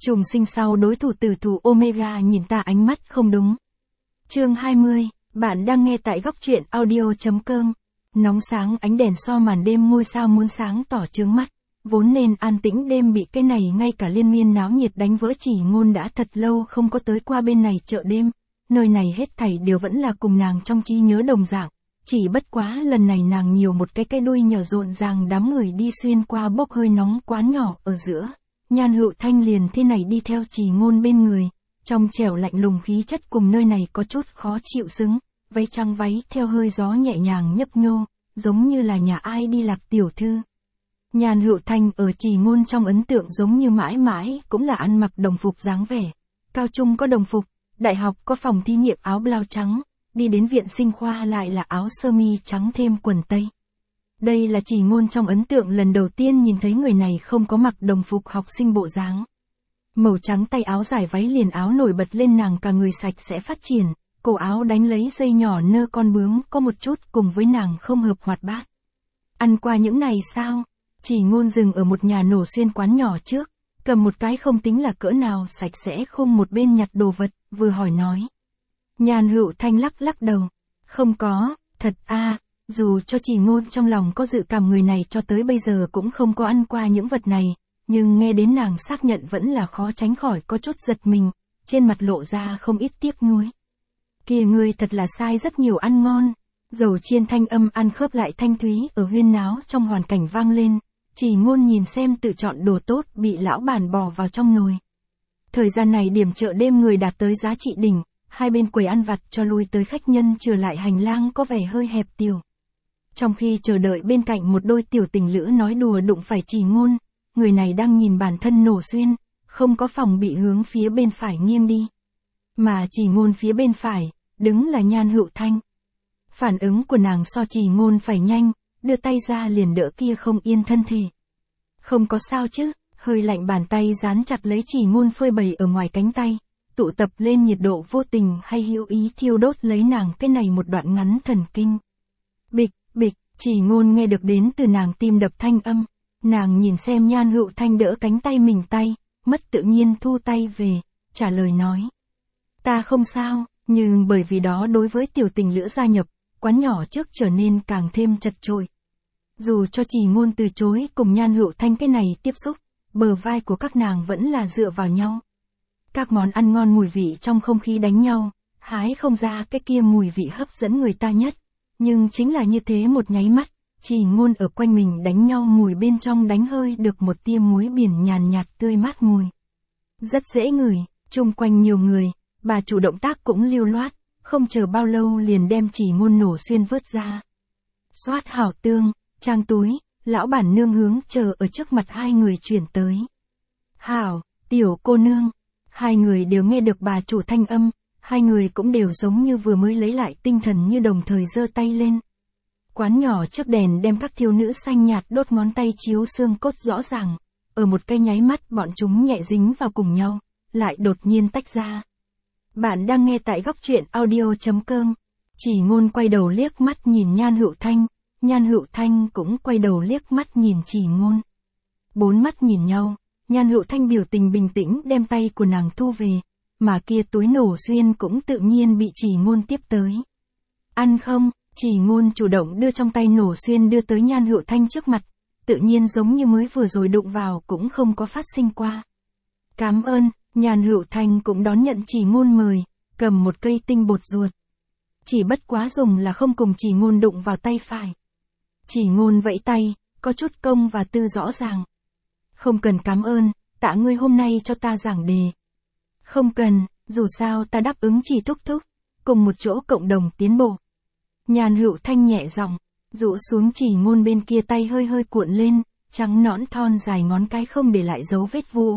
Trùng sinh sau đối thủ tử thủ Omega nhìn ta ánh mắt không đúng. Chương 20, bạn đang nghe tại góc truyện audio.com. Nóng sáng ánh đèn so màn đêm ngôi sao muốn sáng tỏ chướng mắt. Vốn nên an tĩnh đêm bị cái này ngay cả liên miên náo nhiệt đánh vỡ. Chỉ Ngôn đã thật lâu không có tới qua bên này chợ đêm. Nơi này hết thảy đều vẫn là cùng nàng trong trí nhớ đồng dạng. Chỉ bất quá lần này nàng nhiều một cái đuôi nhỏ rộn ràng đám người đi xuyên qua bốc hơi nóng quán nhỏ ở giữa. Nhan Hữu Thanh liền thế này đi theo Chỉ Ngôn bên người. Trong trẻo lạnh lùng khí chất cùng nơi này có chút khó chịu xứng. Váy trắng váy theo hơi gió nhẹ nhàng nhấp nhô, giống như là nhà ai đi lạc tiểu thư. Nhan Hữu Thanh ở Chỉ Ngôn trong ấn tượng giống như mãi mãi cũng là ăn mặc đồng phục dáng vẻ. Cao trung có đồng phục, đại học có phòng thí nghiệm áo blau trắng, đi đến viện sinh khoa lại là áo sơ mi trắng thêm quần tây. Đây là Chỉ Ngôn trong ấn tượng lần đầu tiên nhìn thấy người này không có mặc đồng phục học sinh bộ dáng. Màu trắng tay áo dài váy liền áo nổi bật lên nàng cả người sạch sẽ phát triển, cổ áo đánh lấy dây nhỏ nơ con bướm có một chút cùng với nàng không hợp hoạt bát. Ăn qua những này sao? Chỉ Ngôn dừng ở một nhà nổ xuyên quán nhỏ trước, cầm một cái không tính là cỡ nào sạch sẽ khung một bên nhặt đồ vật, vừa hỏi nói. Nhan Hữu Thanh lắc lắc đầu. Không có, thật a. Dù cho Chỉ Ngôn trong lòng có dự cảm người này cho tới bây giờ cũng không có ăn qua những vật này, nhưng nghe đến nàng xác nhận vẫn là khó tránh khỏi có chút giật mình, trên mặt lộ ra không ít tiếc nuối. Kìa ngươi thật là sai rất nhiều ăn ngon. Dầu chiên thanh âm ăn khớp lại thanh thúy ở huyên náo trong hoàn cảnh vang lên. Chỉ Ngôn nhìn xem tự chọn đồ tốt bị lão bản bỏ vào trong nồi. Thời gian này điểm chợ đêm người đạt tới giá trị đỉnh, hai bên quầy ăn vặt cho lui tới khách nhân trở lại hành lang có vẻ hơi hẹp tiểu. Trong khi chờ đợi bên cạnh một đôi tiểu tình lữ nói đùa đụng phải Chỉ Ngôn, người này đang nhìn bản thân nổ xuyên, không có phòng bị hướng phía bên phải nghiêng đi. Mà Chỉ Ngôn phía bên phải, đứng là Nhan Hữu Thanh. Phản ứng của nàng so Chỉ Ngôn phải nhanh, đưa tay ra liền đỡ kia không yên thân thể. Không có sao chứ, hơi lạnh bàn tay dán chặt lấy Chỉ Ngôn phơi bày ở ngoài cánh tay, tụ tập lên nhiệt độ vô tình hay hữu ý thiêu đốt lấy nàng cái này một đoạn ngắn thần kinh. Bịch, bịch, Chỉ Ngôn nghe được đến từ nàng tim đập thanh âm, nàng nhìn xem Nhan Hữu Thanh đỡ cánh tay mình tay, mất tự nhiên thu tay về, trả lời nói. Ta không sao, nhưng bởi vì đó đối với tiểu tình lữ gia nhập, quán nhỏ trước trở nên càng thêm chật chội. Dù cho Chỉ Ngôn từ chối cùng Nhan Hữu Thanh cái này tiếp xúc, bờ vai của các nàng vẫn là dựa vào nhau. Các món ăn ngon mùi vị trong không khí đánh nhau, hái không ra cái kia mùi vị hấp dẫn người ta nhất. Nhưng chính là như thế một nháy mắt, Chỉ Ngôn ở quanh mình đánh nhau mùi bên trong đánh hơi được một tia muối biển nhàn nhạt tươi mát mùi. Rất dễ ngửi, chung quanh nhiều người, bà chủ động tác cũng lưu loát, không chờ bao lâu liền đem Chỉ Ngôn nổ xuyên vớt ra. Xoát hảo tương, trang túi, lão bản nương hướng chờ ở trước mặt hai người chuyển tới. Hảo, tiểu cô nương, hai người đều nghe được bà chủ thanh âm, hai người cũng đều giống như vừa mới lấy lại tinh thần như đồng thời giơ tay lên. Quán nhỏ trước đèn đem các thiếu nữ xanh nhạt đốt ngón tay chiếu xương cốt rõ ràng, ở một cái nháy mắt bọn chúng nhẹ dính vào cùng nhau, lại đột nhiên tách ra. Bạn đang nghe tại góc truyện audio.com. Chỉ Ngôn quay đầu liếc mắt nhìn Nhan Hữu Thanh, Nhan Hữu Thanh cũng quay đầu liếc mắt nhìn Chỉ Ngôn. Bốn mắt nhìn nhau, Nhan Hữu Thanh biểu tình bình tĩnh đem tay của nàng thu về, mà kia túi nổ xuyên cũng tự nhiên bị Chỉ Ngôn tiếp tới. Ăn không? Chỉ Ngôn chủ động đưa trong tay nổ xuyên đưa tới Nhan Hữu Thanh trước mặt, tự nhiên giống như mới vừa rồi đụng vào cũng không có phát sinh qua. Cảm ơn. Nhan Hữu Thanh cũng đón nhận Chỉ Ngôn mời, cầm một cây tinh bột ruột. Chỉ bất quá dùng là không cùng Chỉ Ngôn đụng vào tay phải. Chỉ Ngôn vẫy tay, có chút công và tư rõ ràng. Không cần cảm ơn, tạ ngươi hôm nay cho ta giảng đề. Không cần, dù sao ta đáp ứng Chỉ thúc thúc, cùng một chỗ cộng đồng tiến bộ. Nhan Hữu Thanh nhẹ giọng, rũ xuống Chỉ Ngôn bên kia tay hơi hơi cuộn lên, trắng nõn thon dài ngón cái không để lại dấu vết vu.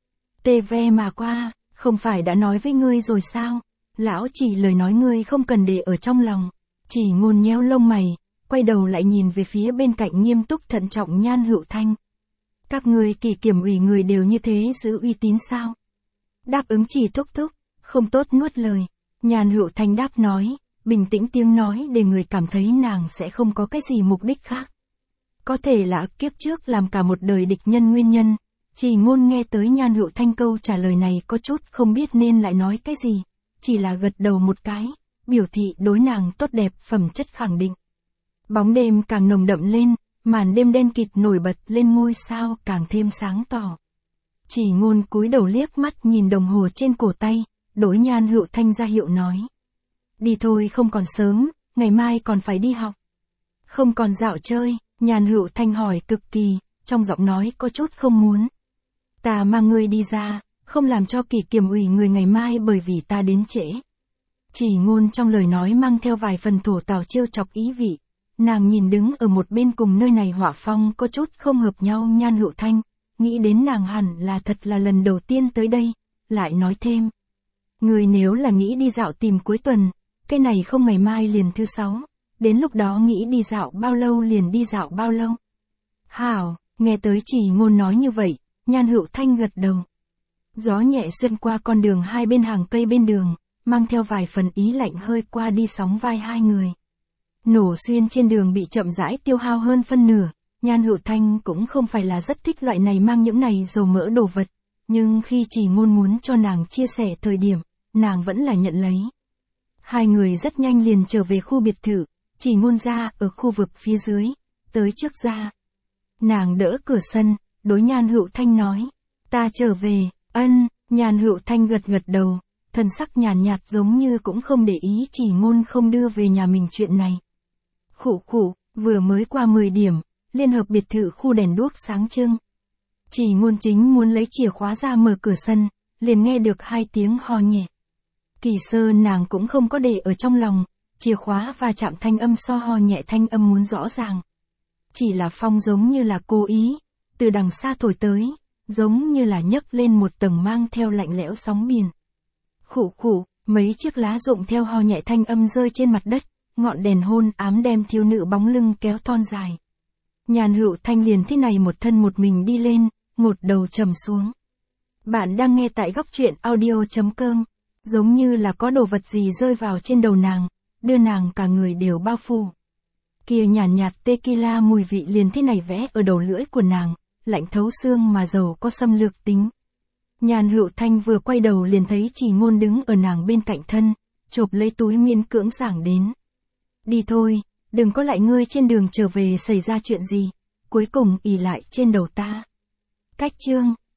Tê ve mà qua, không phải đã nói với ngươi rồi sao? Lão Chỉ lời nói ngươi không cần để ở trong lòng. Chỉ Ngôn nhéo lông mày, quay đầu lại nhìn về phía bên cạnh nghiêm túc thận trọng Nhan Hữu Thanh. Các ngươi Kỳ Kiểm ủy người đều như thế giữ uy tín sao? Đáp ứng Chỉ thúc thúc, không tốt nuốt lời. Nhan Hữu Thanh đáp nói, bình tĩnh tiếng nói để người cảm thấy nàng sẽ không có cái gì mục đích khác. Có thể là kiếp trước làm cả một đời địch nhân nguyên nhân. Chỉ Ngôn nghe tới Nhan Hữu Thanh câu trả lời này có chút không biết nên lại nói cái gì, chỉ là gật đầu một cái, biểu thị đối nàng tốt đẹp phẩm chất khẳng định. Bóng đêm càng nồng đậm lên, màn đêm đen kịt nổi bật lên ngôi sao càng thêm sáng tỏ. Chỉ Ngôn cúi đầu liếc mắt nhìn đồng hồ trên cổ tay, đối Nhan Hữu Thanh ra hiệu nói. Đi thôi, không còn sớm, ngày mai còn phải đi học. Không còn dạo chơi, Nhan Hữu Thanh hỏi cực kỳ, trong giọng nói có chút không muốn. Ta mang ngươi đi ra, không làm cho Kỷ Kiểm ủy người ngày mai bởi vì ta đến trễ. Chỉ Ngôn trong lời nói mang theo vài phần thổ tào trêu chọc ý vị. Nàng nhìn đứng ở một bên cùng nơi này họa phong có chút không hợp nhau Nhan Hữu Thanh, nghĩ đến nàng hẳn là thật là lần đầu tiên tới đây, lại nói thêm. Người nếu là nghĩ đi dạo tìm cuối tuần, cái này không ngày mai liền thứ 6, đến lúc đó nghĩ đi dạo bao lâu liền đi dạo bao lâu. Hảo, nghe tới Chỉ Ngôn nói như vậy, Nhan Hữu Thanh gật đầu. Gió nhẹ xuyên qua con đường hai bên hàng cây bên đường, mang theo vài phần ý lạnh hơi qua đi sóng vai hai người. Nổ xuyên trên đường bị chậm rãi tiêu hao hơn phân nửa, Nhan Hữu Thanh cũng không phải là rất thích loại này mang những này dầu mỡ đồ vật, nhưng khi Chỉ Ngôn muốn cho nàng chia sẻ thời điểm, nàng vẫn là nhận lấy. Hai người rất nhanh liền trở về khu biệt thự, Chỉ Ngôn ra ở khu vực phía dưới, tới trước ra. Nàng đỡ cửa sân, đối Nhan Hữu Thanh nói, ta trở về, ân, Nhan Hữu Thanh gật gật đầu, thân sắc nhàn nhạt giống như cũng không để ý Chỉ Ngôn không đưa về nhà mình chuyện này. Khụ khụ, vừa mới qua 10 điểm, liên hợp biệt thự khu đèn đuốc sáng trưng. Chỉ Ngôn chính muốn lấy chìa khóa ra mở cửa sân, liền nghe được 2 tiếng ho nhẹ. Kỳ sơ nàng cũng không có để ở trong lòng, chìa khóa và chạm thanh âm so ho nhẹ thanh âm muốn rõ ràng. Chỉ là phong giống như là cố ý, từ đằng xa thổi tới, giống như là nhấc lên một tầng mang theo lạnh lẽo sóng biển. Khụ khụ, mấy chiếc lá rụng theo ho nhẹ thanh âm rơi trên mặt đất, ngọn đèn hôn ám đem thiếu nữ bóng lưng kéo thon dài. Nhan Hữu Thanh liền thế này một thân một mình đi lên, ngột đầu trầm xuống. Bạn đang nghe tại góc truyện audio.com, giống như là có đồ vật gì rơi vào trên đầu nàng, đưa nàng cả người đều bao phủ. Kia nhàn nhạt tequila mùi vị liền thế này vẽ ở đầu lưỡi của nàng, lạnh thấu xương mà giàu có xâm lược tính. Nhan Hữu Thanh vừa quay đầu liền thấy Chỉ Ngôn đứng ở nàng bên cạnh thân, chộp lấy túi miễn cưỡng giảng đến. Đi thôi, đừng có lại ngươi trên đường trở về xảy ra chuyện gì, cuối cùng ì lại trên đầu ta. Cách chương